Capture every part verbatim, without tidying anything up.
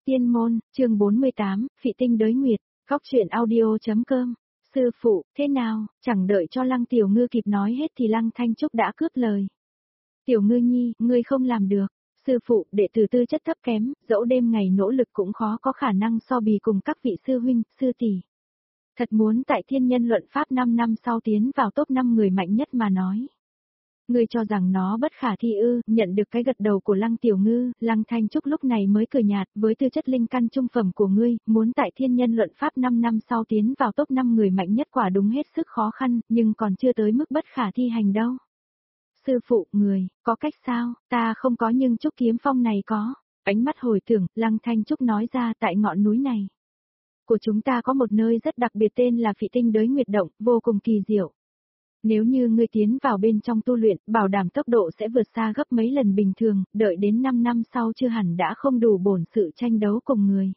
Tiên môn, chương bốn mươi tám, Phị tinh đới nguyệt, góc truyện audio.com. Sư phụ, thế nào, chẳng đợi cho Lăng Tiểu Ngư kịp nói hết thì Lăng Thanh Trúc đã cướp lời. Tiểu Ngư nhi, ngươi không làm được. Sư phụ, đệ tử tư chất thấp kém, dẫu đêm ngày nỗ lực cũng khó có khả năng so bì cùng các vị sư huynh, sư tỷ. Thật muốn tại thiên nhân luận pháp năm năm sau tiến vào top năm người mạnh nhất mà nói. Ngươi cho rằng nó bất khả thi ư? Nhận được cái gật đầu của Lăng Tiểu Ngư, Lăng Thanh Trúc lúc này mới cười nhạt, với tư chất linh căn trung phẩm của ngươi, muốn tại thiên nhân luận pháp năm năm sau tiến vào top năm người mạnh nhất quả đúng hết sức khó khăn, nhưng còn chưa tới mức bất khả thi hành đâu. Sư phụ, người, có cách sao? Ta không có nhưng Trúc Kiếm Phong này có. Ánh mắt hồi tưởng, Lăng Thanh Trúc nói ra tại ngọn núi này. Của chúng ta có một nơi rất đặc biệt tên là Phị tinh đới nguyệt động, vô cùng kỳ diệu. Nếu như ngươi tiến vào bên trong tu luyện, bảo đảm tốc độ sẽ vượt xa gấp mấy lần bình thường, đợi đến năm năm sau chưa hẳn đã không đủ bổn sự tranh đấu cùng người.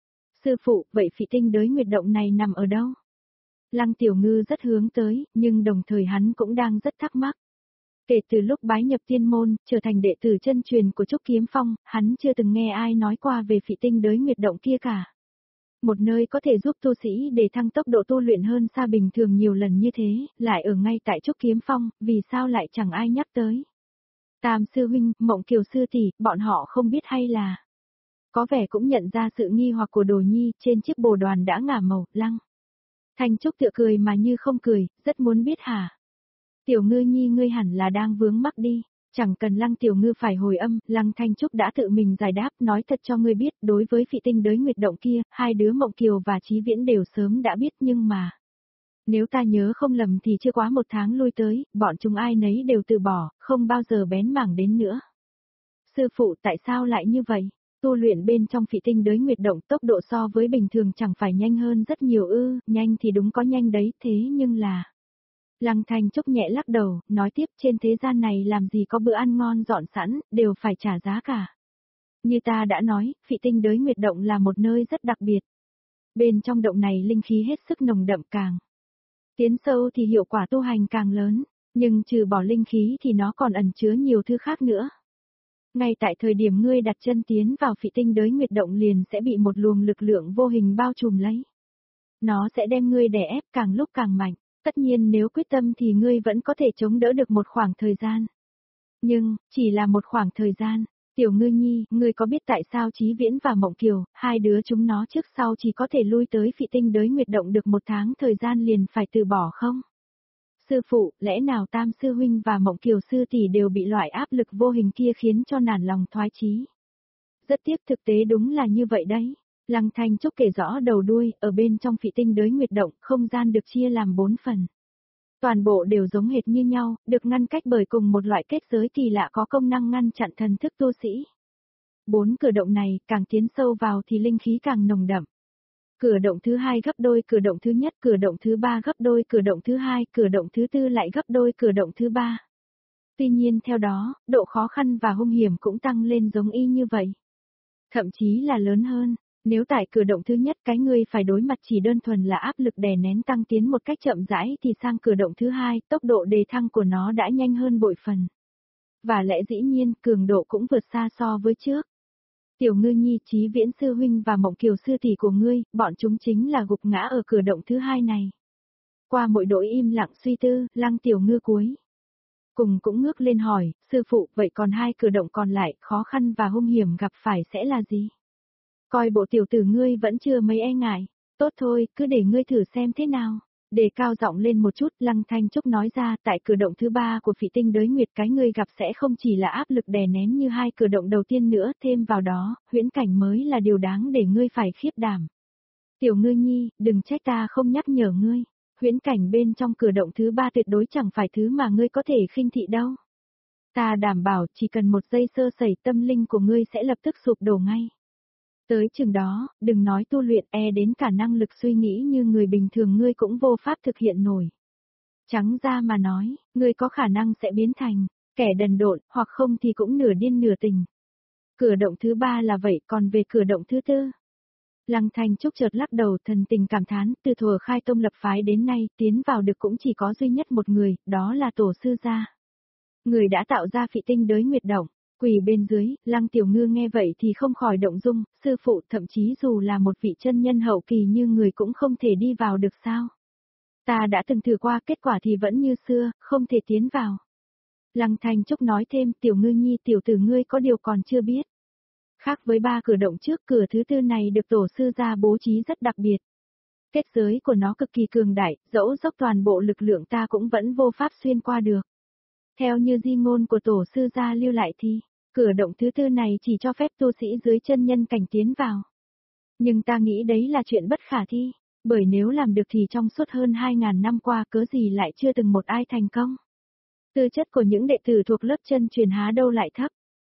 Sư phụ, vậy Phị tinh đới nguyệt động này nằm ở đâu? Lăng Tiểu Ngư rất hướng tới, nhưng đồng thời hắn cũng đang rất thắc mắc. Kể từ lúc bái nhập tiên môn, trở thành đệ tử chân truyền của Trúc Kiếm Phong, hắn chưa từng nghe ai nói qua về Phị tinh đới nguyệt động kia cả. Một nơi có thể giúp tu sĩ để thăng tốc độ tu luyện hơn xa bình thường nhiều lần như thế, lại ở ngay tại Trúc Kiếm Phong, vì sao lại chẳng ai nhắc tới. Tam sư huynh, Mộng Kiều sư tỷ, bọn họ không biết hay là. Có vẻ cũng nhận ra sự nghi hoặc của Đồ Nhi, trên chiếc bồ đoàn đã ngả màu, Lăng Thanh Trúc tựa cười mà như không cười, rất muốn biết hả. Tiểu Ngư nhi ngươi hẳn là đang vướng mắc đi. Chẳng cần Lăng Tiểu Ngư phải hồi âm, Lăng Thanh Trúc đã tự mình giải đáp, nói thật cho ngươi biết, đối với Phị tinh đới nguyệt động kia, hai đứa Mộng Kiều và Chí Viễn đều sớm đã biết nhưng mà. Nếu ta nhớ không lầm thì chưa quá một tháng lui tới, bọn chúng ai nấy đều từ bỏ, không bao giờ bén mảng đến nữa. Sư phụ, tại sao lại như vậy? Tu luyện bên trong Phị tinh đới nguyệt động tốc độ so với bình thường chẳng phải nhanh hơn rất nhiều ư, nhanh thì đúng có nhanh đấy, thế nhưng là... Lăng Thanh Trúc nhẹ lắc đầu, nói tiếp trên thế gian này làm gì có bữa ăn ngon dọn sẵn, đều phải trả giá cả. Như ta đã nói, Phị tinh đới nguyệt động là một nơi rất đặc biệt. Bên trong động này linh khí hết sức nồng đậm càng. Tiến sâu thì hiệu quả tu hành càng lớn, nhưng trừ bỏ linh khí thì nó còn ẩn chứa nhiều thứ khác nữa. Ngay tại thời điểm ngươi đặt chân tiến vào Phị tinh đới nguyệt động liền sẽ bị một luồng lực lượng vô hình bao trùm lấy. Nó sẽ đem ngươi đè ép càng lúc càng mạnh. Tất nhiên nếu quyết tâm thì ngươi vẫn có thể chống đỡ được một khoảng thời gian. Nhưng, chỉ là một khoảng thời gian. Tiểu Ngư nhi, ngươi có biết tại sao Chí Viễn và Mộng Kiều, hai đứa chúng nó trước sau chỉ có thể lui tới Phị tinh đới nguyệt động được một tháng thời gian liền phải từ bỏ không? Sư phụ, lẽ nào Tam sư huynh và Mộng Kiều sư tỷ đều bị loại áp lực vô hình kia khiến cho nản lòng thoái chí? Rất tiếc thực tế đúng là như vậy đấy. Lăng Thanh Trúc kể rõ đầu đuôi, ở bên trong Phị tinh đới nguyệt động, không gian được chia làm bốn phần. Toàn bộ đều giống hệt như nhau, được ngăn cách bởi cùng một loại kết giới kỳ lạ có công năng ngăn chặn thần thức tu sĩ. Bốn cửa động này, càng tiến sâu vào thì linh khí càng nồng đậm. Cửa động thứ hai gấp đôi cửa động thứ nhất, cửa động thứ ba gấp đôi cửa động thứ hai, cửa động thứ tư lại gấp đôi cửa động thứ ba. Tuy nhiên theo đó, độ khó khăn và hung hiểm cũng tăng lên giống y như vậy. Thậm chí là lớn hơn. Nếu tại cửa động thứ nhất cái ngươi phải đối mặt chỉ đơn thuần là áp lực đè nén tăng tiến một cách chậm rãi thì sang cửa động thứ hai, tốc độ đề thăng của nó đã nhanh hơn bội phần. Và lẽ dĩ nhiên, cường độ cũng vượt xa so với trước. Tiểu Ngư nhi, Chí Viễn sư huynh và Mộng Kiều sư tỷ của ngươi, bọn chúng chính là gục ngã ở cửa động thứ hai này. Qua mỗi đội im lặng suy tư, Lăng Tiểu Ngư cuối cùng cũng ngước lên hỏi, sư phụ, vậy còn hai cửa động còn lại, khó khăn và hung hiểm gặp phải sẽ là gì? Coi bộ tiểu tử ngươi vẫn chưa mấy e ngại. Tốt thôi, cứ để ngươi thử xem thế nào. Để cao giọng lên một chút, Lăng Thanh Trúc nói ra, tại cửa động thứ ba của Phị tinh đới nguyệt cái ngươi gặp sẽ không chỉ là áp lực đè nén như hai cửa động đầu tiên nữa, thêm vào đó, huyễn cảnh mới là điều đáng để ngươi phải khiếp đảm. Tiểu Ngư nhi, đừng trách ta không nhắc nhở ngươi. Huyễn cảnh bên trong cửa động thứ ba tuyệt đối chẳng phải thứ mà ngươi có thể khinh thị đâu. Ta đảm bảo chỉ cần một giây sơ sẩy tâm linh của ngươi sẽ lập tức sụp đổ ngay. Tới chừng đó, đừng nói tu luyện e đến cả năng lực suy nghĩ như người bình thường ngươi cũng vô pháp thực hiện nổi. Trắng ra mà nói, ngươi có khả năng sẽ biến thành kẻ đần độn, hoặc không thì cũng nửa điên nửa tình. Cửa động thứ ba là vậy, còn về cửa động thứ tư. Lăng Thanh Trúc chợt lắc đầu thần tình cảm thán, từ thuở khai tông lập phái đến nay, tiến vào được cũng chỉ có duy nhất một người, đó là tổ sư gia. Người đã tạo ra Phị tinh đới nguyệt động. Quỳ bên dưới, Lăng Tiểu Ngư nghe vậy thì không khỏi động dung, sư phụ thậm chí dù là một vị chân nhân hậu kỳ như người cũng không thể đi vào được sao. Ta đã từng thử qua kết quả thì vẫn như xưa, không thể tiến vào. Lăng Thanh Trúc nói thêm Tiểu Ngư nhi tiểu tử ngươi có điều còn chưa biết. Khác với ba cửa động trước cửa thứ tư này được tổ sư gia bố trí rất đặc biệt. Kết giới của nó cực kỳ cường đại, dẫu dốc toàn bộ lực lượng ta cũng vẫn vô pháp xuyên qua được. Theo như di ngôn của tổ sư gia lưu lại thì, cửa động thứ tư này chỉ cho phép tu sĩ dưới chân nhân cảnh tiến vào. Nhưng ta nghĩ đấy là chuyện bất khả thi, bởi nếu làm được thì trong suốt hơn hai ngàn năm qua cớ gì lại chưa từng một ai thành công. Tư chất của những đệ tử thuộc lớp chân truyền há đâu lại thấp.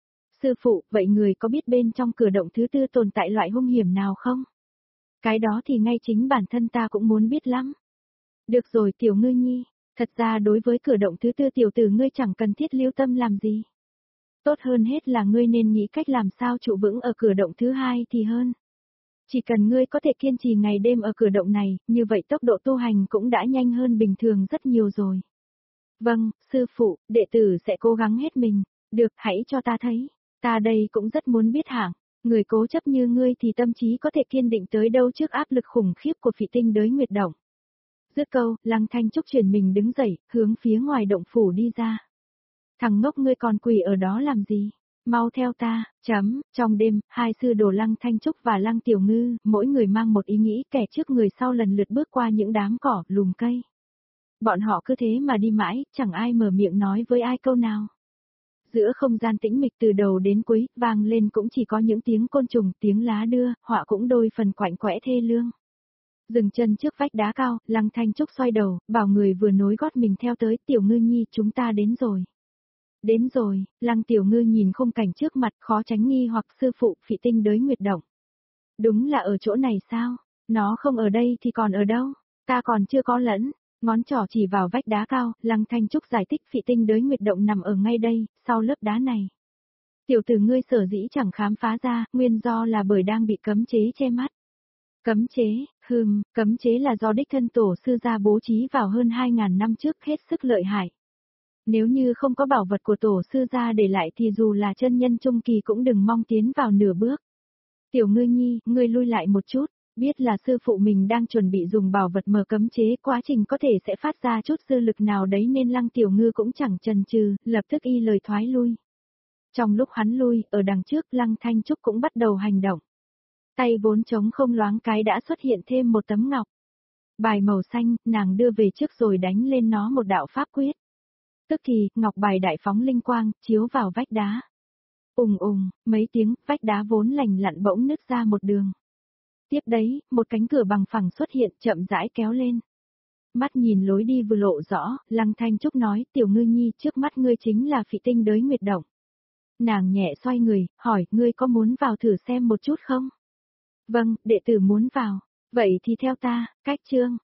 Sư phụ, vậy người có biết bên trong cửa động thứ tư tồn tại loại hung hiểm nào không? Cái đó thì ngay chính bản thân ta cũng muốn biết lắm. Được rồi Tiểu Ngư nhi, thật ra đối với cửa động thứ tư tiểu tử ngươi chẳng cần thiết lưu tâm làm gì. Tốt hơn hết là ngươi nên nghĩ cách làm sao trụ vững ở cửa động thứ hai thì hơn. Chỉ cần ngươi có thể kiên trì ngày đêm ở cửa động này, như vậy tốc độ tu hành cũng đã nhanh hơn bình thường rất nhiều rồi. Vâng, sư phụ, đệ tử sẽ cố gắng hết mình. Được, hãy cho ta thấy. Ta đây cũng rất muốn biết hạng. Người cố chấp như ngươi thì tâm trí có thể kiên định tới đâu trước áp lực khủng khiếp của phỉ tinh đới nguyệt động. Dứt câu, Lăng Thanh Trúc chuyển mình đứng dậy, hướng phía ngoài động phủ đi ra. Thằng ngốc ngươi còn quỳ ở đó làm gì? Mau theo ta, chấm, trong đêm, hai sư đồ Lăng Thanh Trúc và Lăng Tiểu Ngư, mỗi người mang một ý nghĩ kẻ trước người sau lần lượt bước qua những đám cỏ, lùm cây. Bọn họ cứ thế mà đi mãi, chẳng ai mở miệng nói với ai câu nào. Giữa không gian tĩnh mịch từ đầu đến cuối, vang lên cũng chỉ có những tiếng côn trùng, tiếng lá đưa, họa cũng đôi phần quạnh quẽ thê lương. Dừng chân trước vách đá cao, Lăng Thanh Trúc xoay đầu, bảo người vừa nối gót mình theo tới, Tiểu Ngư nhi chúng ta đến rồi. Đến rồi, Lăng Tiểu Ngư nhìn khung cảnh trước mặt khó tránh nghi hoặc sư phụ phỉ tinh đới nguyệt động. Đúng là ở chỗ này sao? Nó không ở đây thì còn ở đâu? Ta còn chưa có lẫn. Ngón trỏ chỉ vào vách đá cao, Lăng Thanh Trúc giải thích phỉ tinh đới nguyệt động nằm ở ngay đây, sau lớp đá này. Tiểu tử ngươi sở dĩ chẳng khám phá ra, nguyên do là bởi đang bị cấm chế che mắt. Cấm chế, hừm, cấm chế là do đích thân tổ sư gia bố trí vào hơn hai ngàn năm trước hết sức lợi hại. Nếu như không có bảo vật của tổ sư gia để lại thì dù là chân nhân trung kỳ cũng đừng mong tiến vào nửa bước. Tiểu Ngư nhi, ngươi lui lại một chút. Biết là sư phụ mình đang chuẩn bị dùng bảo vật mở cấm chế, quá trình có thể sẽ phát ra chút dư lực nào đấy nên Lăng Tiểu Ngư cũng chẳng chần chừ, lập tức y lời thoái lui. Trong lúc hắn lui, ở đằng trước Lăng Thanh Trúc cũng bắt đầu hành động. Tay vốn trống không loáng cái đã xuất hiện thêm một tấm ngọc. Bài màu xanh, nàng đưa về trước rồi đánh lên nó một đạo pháp quyết. Tức thì, ngọc bài đại phóng linh quang, chiếu vào vách đá. Ùng ùng, mấy tiếng, vách đá vốn lành lặn bỗng nứt ra một đường. Tiếp đấy, một cánh cửa bằng phẳng xuất hiện chậm rãi kéo lên. Mắt nhìn lối đi vừa lộ rõ, Lăng Thanh Trúc nói, Tiểu Ngư nhi trước mắt ngươi chính là phỉ tinh đới nguyệt động. Nàng nhẹ xoay người, hỏi, ngươi có muốn vào thử xem một chút không? Vâng, đệ tử muốn vào. Vậy thì theo ta, cách chương.